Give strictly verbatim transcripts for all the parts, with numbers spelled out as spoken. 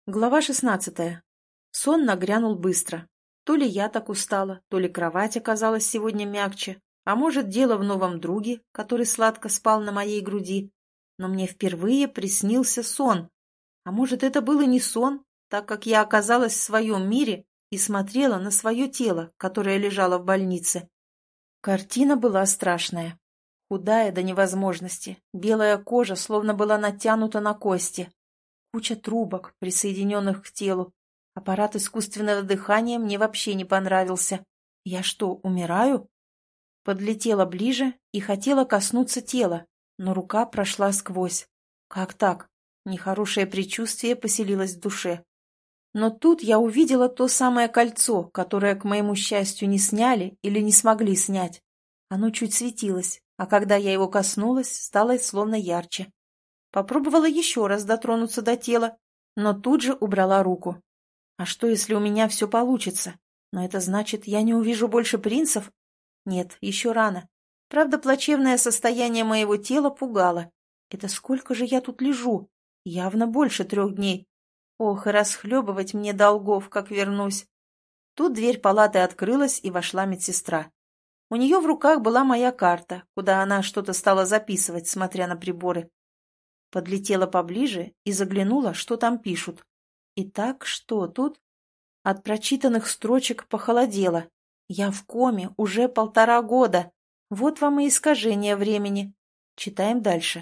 Глава шестнадцатая. Сон нагрянул быстро. То ли я так устала, то ли кровать оказалась сегодня мягче, а может, дело в новом друге, который сладко спал на моей груди. Но мне впервые приснился сон. А может, это был и не сон, так как я оказалась в своем мире и смотрела на свое тело, которое лежало в больнице. Картина была страшная. Худая до невозможности, белая кожа словно была натянута на кости. Куча трубок, присоединенных к телу. Аппарат искусственного дыхания мне вообще не понравился. Я что, умираю? Подлетела ближе и хотела коснуться тела, но рука прошла сквозь. Как так? Нехорошее предчувствие поселилось в душе. Но тут я увидела то самое кольцо, которое, к моему счастью, не сняли или не смогли снять. Оно чуть светилось, а когда я его коснулась, стало словно ярче. Попробовала еще раз дотронуться до тела, но тут же убрала руку. А что, если у меня все получится? Но это значит, я не увижу больше принцев? Нет, еще рано. Правда, плачевное состояние моего тела пугало. Это сколько же я тут лежу? Явно больше трех дней. Ох, и расхлебывать мне долгов, как вернусь. Тут дверь палаты открылась, и вошла медсестра. У нее в руках была моя карта, куда она что-то стала записывать, смотря на приборы. Подлетела поближе и заглянула, что там пишут. Итак, что тут? От прочитанных строчек похолодело. Я в коме уже полтора года. Вот вам и искажение времени. Читаем дальше.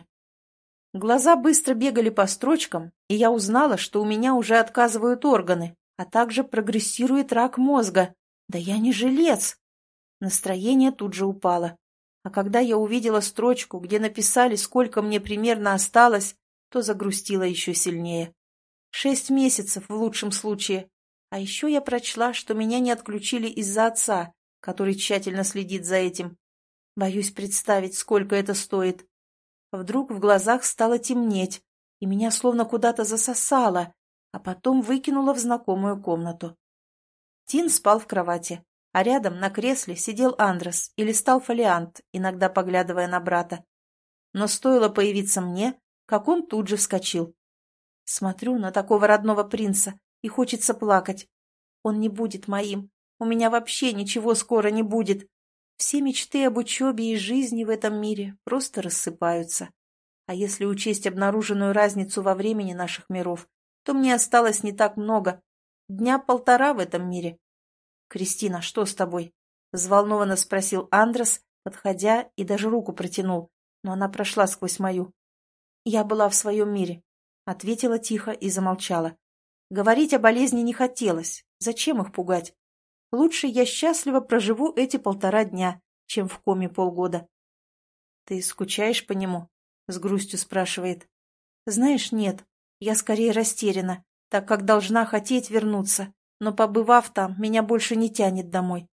Глаза быстро бегали по строчкам, и я узнала, что у меня уже отказывают органы, а также прогрессирует рак мозга. Да я не жилец. Настроение тут же упало. А когда я увидела строчку, где написали, сколько мне примерно осталось, то загрустила еще сильнее. Шесть месяцев в лучшем случае. А еще я прочла, что меня не отключили из-за отца, который тщательно следит за этим. Боюсь представить, сколько это стоит. Вдруг в глазах стало темнеть, и меня словно куда-то засосало, а потом выкинуло в знакомую комнату. Тин спал в кровати. А рядом на кресле сидел Андрес и листал фолиант, иногда поглядывая на брата. Но стоило появиться мне, как он тут же вскочил. Смотрю на такого родного принца, и хочется плакать. Он не будет моим. У меня вообще ничего скоро не будет. Все мечты об учебе и жизни в этом мире просто рассыпаются. А если учесть обнаруженную разницу во времени наших миров, то мне осталось не так много. Дня полтора в этом мире. «Кристина, что с тобой?» — взволнованно спросил Андрес, подходя и даже руку протянул, но она прошла сквозь мою. «Я была в своем мире», — ответила тихо и замолчала. Говорить о болезни не хотелось. Зачем их пугать? Лучше я счастливо проживу эти полтора дня, чем в коме полгода. «Ты скучаешь по нему?» — с грустью спрашивает. «Знаешь, нет. Я скорее растеряна, так как должна хотеть вернуться. Но, побывав там, меня больше не тянет домой.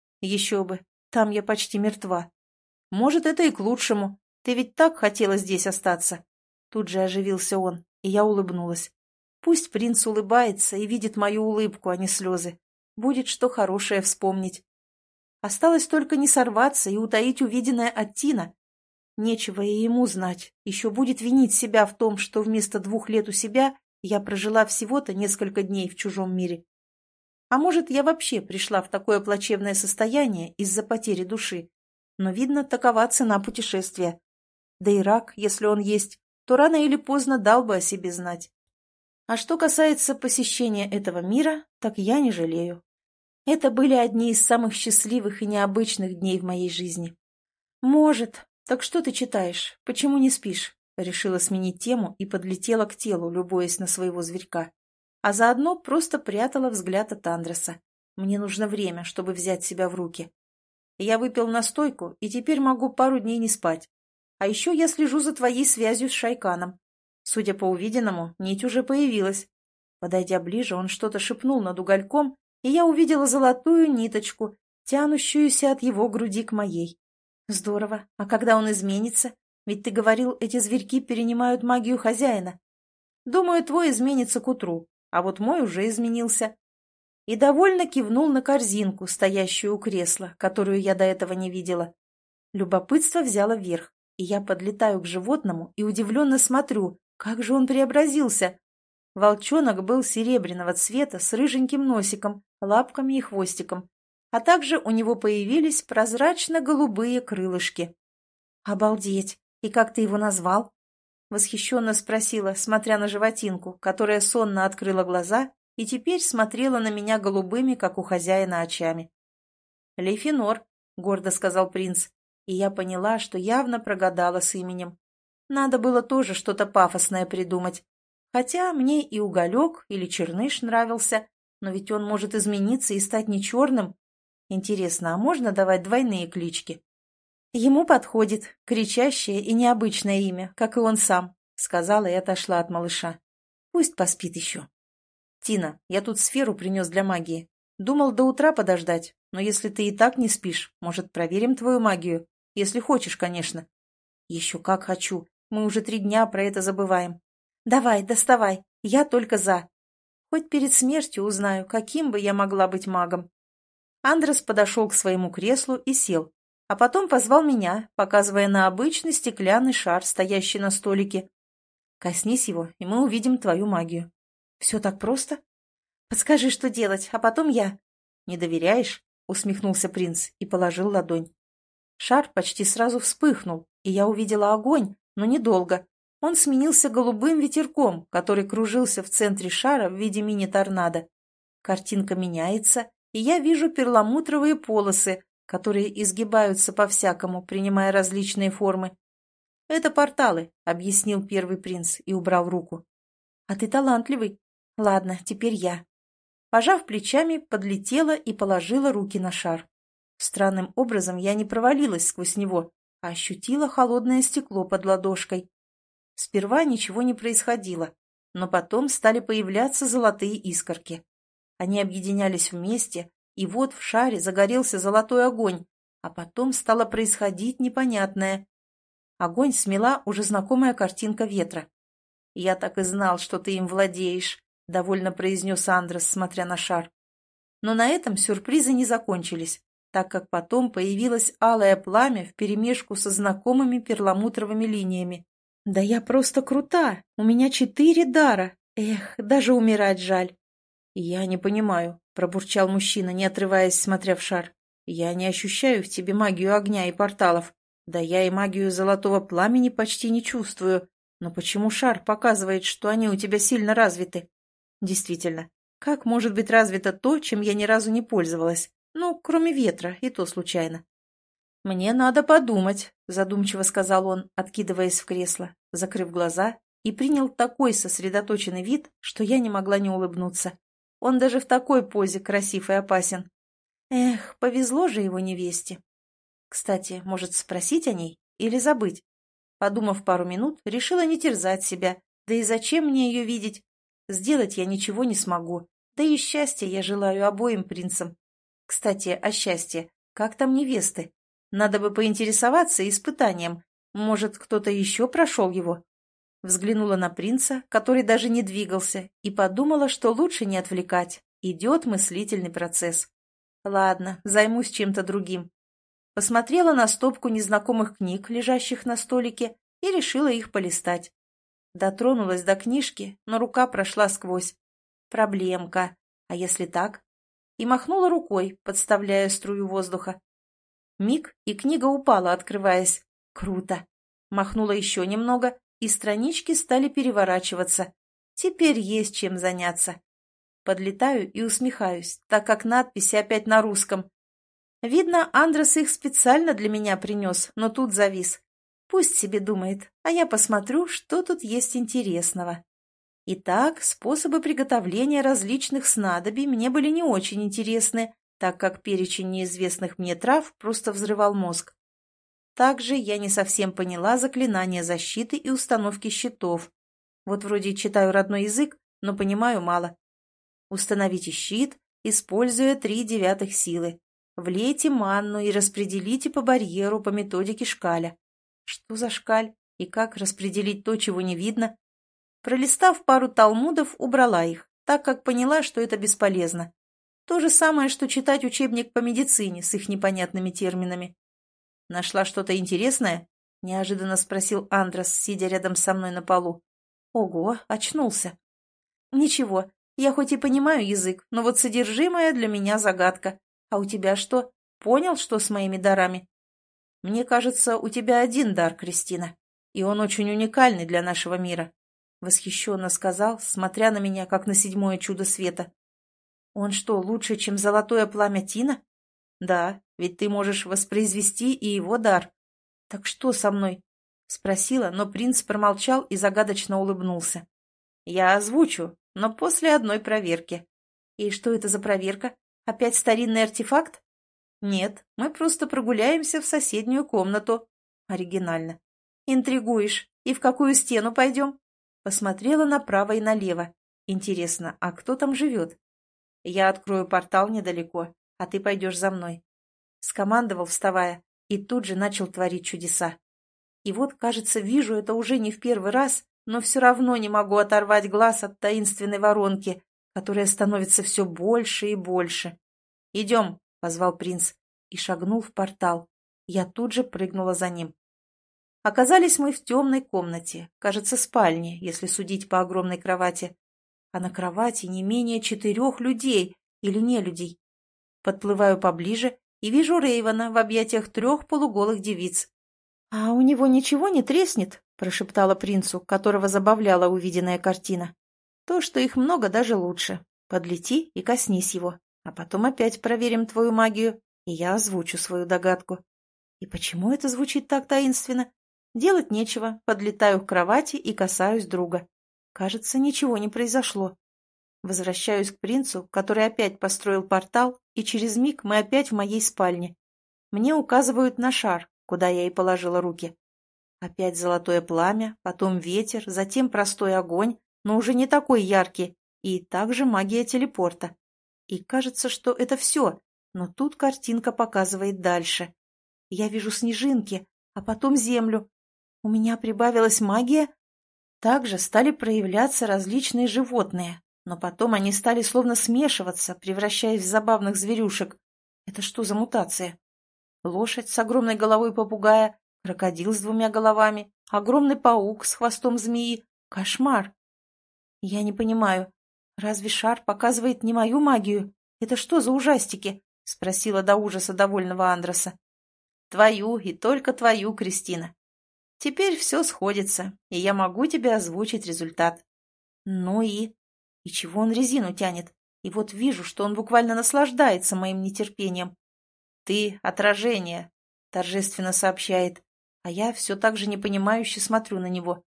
Еще бы, там я почти мертва. Может, это и к лучшему. Ты ведь так хотела здесь остаться. Тут же оживился он, и я улыбнулась. Пусть принц улыбается и видит мою улыбку, а не слезы. Будет что хорошее вспомнить. Осталось только не сорваться и утаить увиденное от Тина. Нечего и ему знать. Еще будет винить себя в том, что вместо двух лет у себя я прожила всего-то несколько дней в чужом мире. А может, я вообще пришла в такое плачевное состояние из-за потери души. Но, видно, такова цена путешествия. Да и рак, если он есть, то рано или поздно дал бы о себе знать. А что касается посещения этого мира, так я не жалею. Это были одни из самых счастливых и необычных дней в моей жизни. Может. Так что ты читаешь? Почему не спишь? Решила сменить тему и подлетела к телу, любуясь на своего зверька. А заодно просто прятала взгляд от Андреса. Мне нужно время, чтобы взять себя в руки. Я выпил настойку, и теперь могу пару дней не спать. А еще я слежу за твоей связью с Шайканом. Судя по увиденному, нить уже появилась. Подойдя ближе, он что-то шепнул над угольком, и я увидела золотую ниточку, тянущуюся от его груди к моей. Здорово. А когда он изменится? Ведь ты говорил, эти зверьки перенимают магию хозяина. Думаю, твой изменится к утру. А вот мой уже изменился. И довольно кивнул на корзинку, стоящую у кресла, которую я до этого не видела. Любопытство взяло верх, и я подлетаю к животному и удивленно смотрю, как же он преобразился. Волчонок был серебряного цвета с рыженьким носиком, лапками и хвостиком, а также у него появились прозрачно-голубые крылышки. «Обалдеть! И как ты его назвал?» — восхищенно спросила, смотря на животинку, которая сонно открыла глаза и теперь смотрела на меня голубыми, как у хозяина, очами. «Лейфенор», — гордо сказал принц, и я поняла, что явно прогадала с именем. Надо было тоже что-то пафосное придумать. Хотя мне и уголек или черныш нравился, но ведь он может измениться и стать не черным. Интересно, а можно давать двойные клички? Ему подходит кричащее и необычное имя, как и он сам, сказала и отошла от малыша. Пусть поспит еще. Тина, я тут сферу принес для магии. Думал до утра подождать, но если ты и так не спишь, может, проверим твою магию? Если хочешь, конечно. Еще как хочу. Мы уже три дня про это забываем. Давай, доставай. Я только за. Хоть перед смертью узнаю, каким бы я могла быть магом. Андрес подошел к своему креслу и сел, а потом позвал меня, показывая на обычный стеклянный шар, стоящий на столике. Коснись его, и мы увидим твою магию. Все так просто? Подскажи, что делать, а потом я. Не доверяешь? Усмехнулся принц и положил ладонь. Шар почти сразу вспыхнул, и я увидела огонь, но недолго. Он сменился голубым ветерком, который кружился в центре шара в виде мини-торнадо. Картинка меняется, и я вижу перламутровые полосы, которые изгибаются по-всякому, принимая различные формы. «Это порталы», — объяснил первый принц и убрал руку. «А ты талантливый. Ладно, теперь я». Пожав плечами, подлетела и положила руки на шар. Странным образом я не провалилась сквозь него, а ощутила холодное стекло под ладошкой. Сперва ничего не происходило, но потом стали появляться золотые искорки. Они объединялись вместе, и вот в шаре загорелся золотой огонь, а потом стало происходить непонятное. Огонь смела уже знакомая картинка ветра. «Я так и знал, что ты им владеешь», — довольно произнес Андрес, смотря на шар. Но на этом сюрпризы не закончились, так как потом появилось алое пламя вперемешку со знакомыми перламутровыми линиями. «Да я просто крута! У меня четыре дара! Эх, даже умирать жаль!» «Я не понимаю», — пробурчал мужчина, не отрываясь, смотря в шар. «Я не ощущаю в тебе магию огня и порталов. Да я и магию золотого пламени почти не чувствую. Но почему шар показывает, что они у тебя сильно развиты?» «Действительно, как может быть развито то, чем я ни разу не пользовалась? Ну, кроме ветра, и то случайно». «Мне надо подумать», — задумчиво сказал он, откидываясь в кресло, закрыв глаза, и принял такой сосредоточенный вид, что я не могла не улыбнуться. Он даже в такой позе красив и опасен. Эх, повезло же его невесте. Кстати, может, спросить о ней или забыть? Подумав пару минут, решила не терзать себя, да и зачем мне ее видеть? Сделать я ничего не смогу, да и счастья я желаю обоим принцам. Кстати, о счастье. Как там невесты? Надо бы поинтересоваться испытанием. Может, кто-то еще прошел его? Взглянула на принца, который даже не двигался, и подумала, что лучше не отвлекать. Идет мыслительный процесс. Ладно, займусь чем-то другим. Посмотрела на стопку незнакомых книг, лежащих на столике, и решила их полистать. Дотронулась до книжки, но рука прошла сквозь. Проблемка. А если так? И махнула рукой, подставляя струю воздуха. Миг, и книга упала, открываясь. Круто. Махнула еще немного, и странички стали переворачиваться. Теперь есть чем заняться. Подлетаю и усмехаюсь, так как надписи опять на русском. Видно, Андрес их специально для меня принес, но тут завис. Пусть себе думает, а я посмотрю, что тут есть интересного. Итак, способы приготовления различных снадобий мне были не очень интересны, так как перечень неизвестных мне трав просто взрывал мозг. Также я не совсем поняла заклинания защиты и установки щитов. Вот вроде читаю родной язык, но понимаю мало. Установите щит, используя три девятых силы. Влейте манну и распределите по барьеру по методике шкаля. Что за шкаль? И как распределить то, чего не видно? Пролистав пару талмудов, убрала их, так как поняла, что это бесполезно. То же самое, что читать учебник по медицине с их непонятными терминами. «Нашла что-то интересное?» — неожиданно спросил Андрес, сидя рядом со мной на полу. «Ого, очнулся!» Ничего, я хоть и понимаю язык, но вот содержимое для меня загадка. А у тебя что? Понял, что с моими дарами? Мне кажется, у тебя один дар, Кристина, и он очень уникальный для нашего мира, — восхищенно сказал, смотря на меня, как на седьмое чудо света. Он что, лучше, чем золотое пламя Тина? Да, ведь ты можешь воспроизвести и его дар. Так что со мной? — спросила, но принц промолчал и загадочно улыбнулся. Я озвучу, но после одной проверки. И что это за проверка? Опять старинный артефакт? Нет, мы просто прогуляемся в соседнюю комнату. Оригинально. Интригуешь. И в какую стену пойдем? Посмотрела направо и налево. Интересно, а кто там живет? Я открою портал недалеко, а ты пойдешь за мной. Скомандовал, вставая, и тут же начал творить чудеса. И вот, кажется, вижу это уже не в первый раз, но все равно не могу оторвать глаз от таинственной воронки, которая становится все больше и больше. «Идем», — позвал принц и шагнул в портал. Я тут же прыгнула за ним. Оказались мы в темной комнате, кажется, спальне, если судить по огромной кровати. А на кровати не менее четырех людей или не людей. Подплываю поближе и вижу Рейвана в объятиях трех полуголых девиц. «А у него ничего не треснет?» — прошептала принцу, которого забавляла увиденная картина. «То, что их много, даже лучше. Подлети и коснись его. А потом опять проверим твою магию, и я озвучу свою догадку». И почему это звучит так таинственно? Делать нечего, подлетаю к кровати и касаюсь друга. Кажется, ничего не произошло. Возвращаюсь к принцу, который опять построил портал, и через миг мы опять в моей спальне. Мне указывают на шар, куда я и положила руки. Опять золотое пламя, потом ветер, затем простой огонь, но уже не такой яркий, и также магия телепорта. И кажется, что это все, но тут картинка показывает дальше. Я вижу снежинки, а потом землю. У меня прибавилась магия. Также стали проявляться различные животные, но потом они стали словно смешиваться, превращаясь в забавных зверюшек. Это что за мутация? Лошадь с огромной головой попугая, крокодил с двумя головами, огромный паук с хвостом змеи. Кошмар! Я не понимаю, разве шар показывает не мою магию? Это что за ужастики? — спросила до ужаса довольного Андроса. Твою и только твою, Кристина. Теперь все сходится, и я могу тебе озвучить результат. Ну и? И чего он резину тянет? И вот вижу, что он буквально наслаждается моим нетерпением. Ты — отражение, торжественно сообщает, а я все так же непонимающе смотрю на него.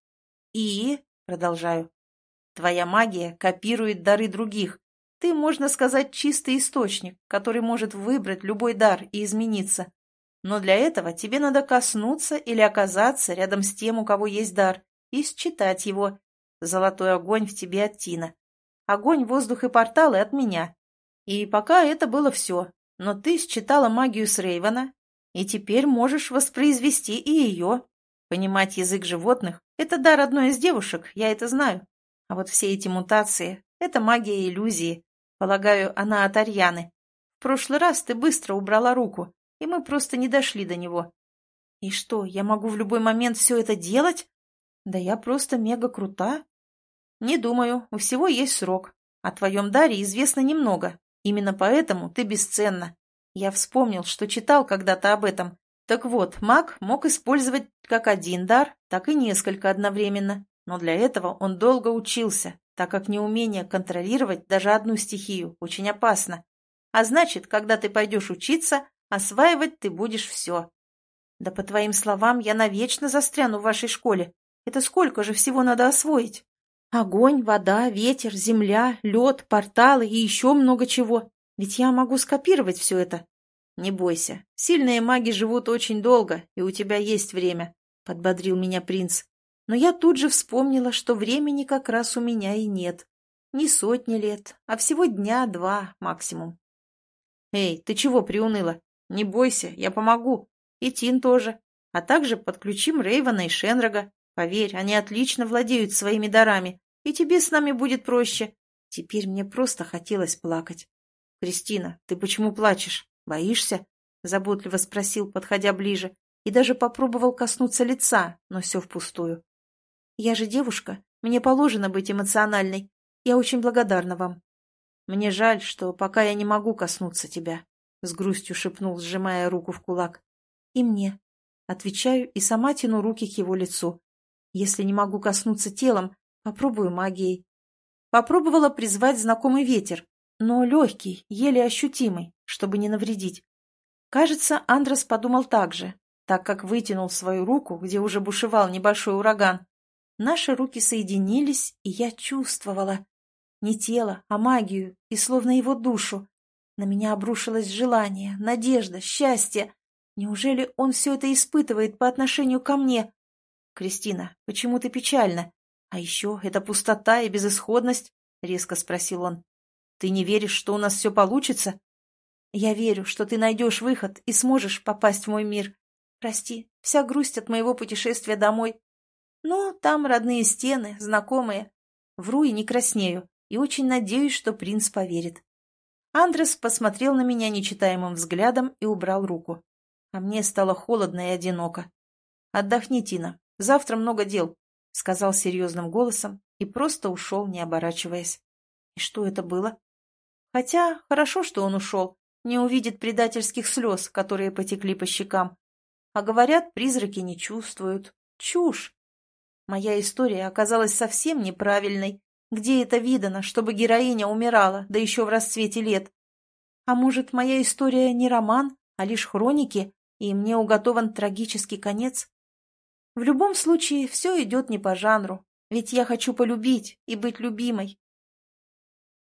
И, продолжаю, твоя магия копирует дары других. Ты, можно сказать, чистый источник, который может выбрать любой дар и измениться. Но для этого тебе надо коснуться или оказаться рядом с тем, у кого есть дар, и считать его. Золотой огонь в тебе от Тина. Огонь, воздух и порталы от меня. И пока это было все. Но ты считала магию с Рейвана, и теперь можешь воспроизвести и ее. Понимать язык животных — это дар одной из девушек, я это знаю. А вот все эти мутации — это магия иллюзии. Полагаю, она от Арьяны. В прошлый раз ты быстро убрала руку, и мы просто не дошли до него. И что, я могу в любой момент все это делать? Да я просто мега крута. Не думаю, у всего есть срок. О твоем даре известно немного. Именно поэтому ты бесценна. Я вспомнил, что читал когда-то об этом. Так вот, маг мог использовать как один дар, так и несколько одновременно. Но для этого он долго учился, так как неумение контролировать даже одну стихию очень опасно. А значит, когда ты пойдешь учиться, осваивать ты будешь все. Да по твоим словам, я навечно застряну в вашей школе. Это сколько же всего надо освоить? Огонь, вода, ветер, земля, лед, порталы и еще много чего. Ведь я могу скопировать все это. Не бойся, сильные маги живут очень долго, и у тебя есть время, — подбодрил меня принц. Но я тут же вспомнила, что времени как раз у меня и нет. Не сотни лет, а всего дня-два максимум. Эй, ты чего приуныла? Не бойся, я помогу. И Тин тоже. А также подключим Рейвана и Шенрога. Поверь, они отлично владеют своими дарами, и тебе с нами будет проще. Теперь мне просто хотелось плакать. «Кристина, ты почему плачешь? Боишься?» — заботливо спросил, подходя ближе, и даже попробовал коснуться лица, но все впустую. «Я же девушка, мне положено быть эмоциональной. Я очень благодарна вам. Мне жаль, что пока я не могу коснуться тебя, — с грустью шепнул, сжимая руку в кулак. И мне. Отвечаю и сама тяну руки к его лицу. Если не могу коснуться телом, попробую магией. Попробовала призвать знакомый ветер, но легкий, еле ощутимый, чтобы не навредить. Кажется, Андрес подумал так же, так как вытянул свою руку, где уже бушевал небольшой ураган. Наши руки соединились, и я чувствовала. Не тело, а магию, и словно его душу. На меня обрушилось желание, надежда, счастье. Неужели он все это испытывает по отношению ко мне? «Кристина, почему ты печальна? А еще это пустота и безысходность?» — резко спросил он. «Ты не веришь, что у нас все получится?» «Я верю, что ты найдешь выход и сможешь попасть в мой мир. Прости, вся грусть от моего путешествия домой. Ну, там родные стены, знакомые. Вру и не краснею, и очень надеюсь, что принц поверит». Андрес посмотрел на меня нечитаемым взглядом и убрал руку. А мне стало холодно и одиноко. «Отдохни, Тина, завтра много дел», — сказал серьезным голосом и просто ушел, не оборачиваясь. И что это было? Хотя хорошо, что он ушел, не увидит предательских слез, которые потекли по щекам. А говорят, призраки не чувствуют. Чушь! Моя история оказалась совсем неправильной. Где это видано, чтобы героиня умирала, да еще в расцвете лет? А может, моя история не роман, а лишь хроники, и мне уготован трагический конец? В любом случае, все идет не по жанру, ведь я хочу полюбить и быть любимой.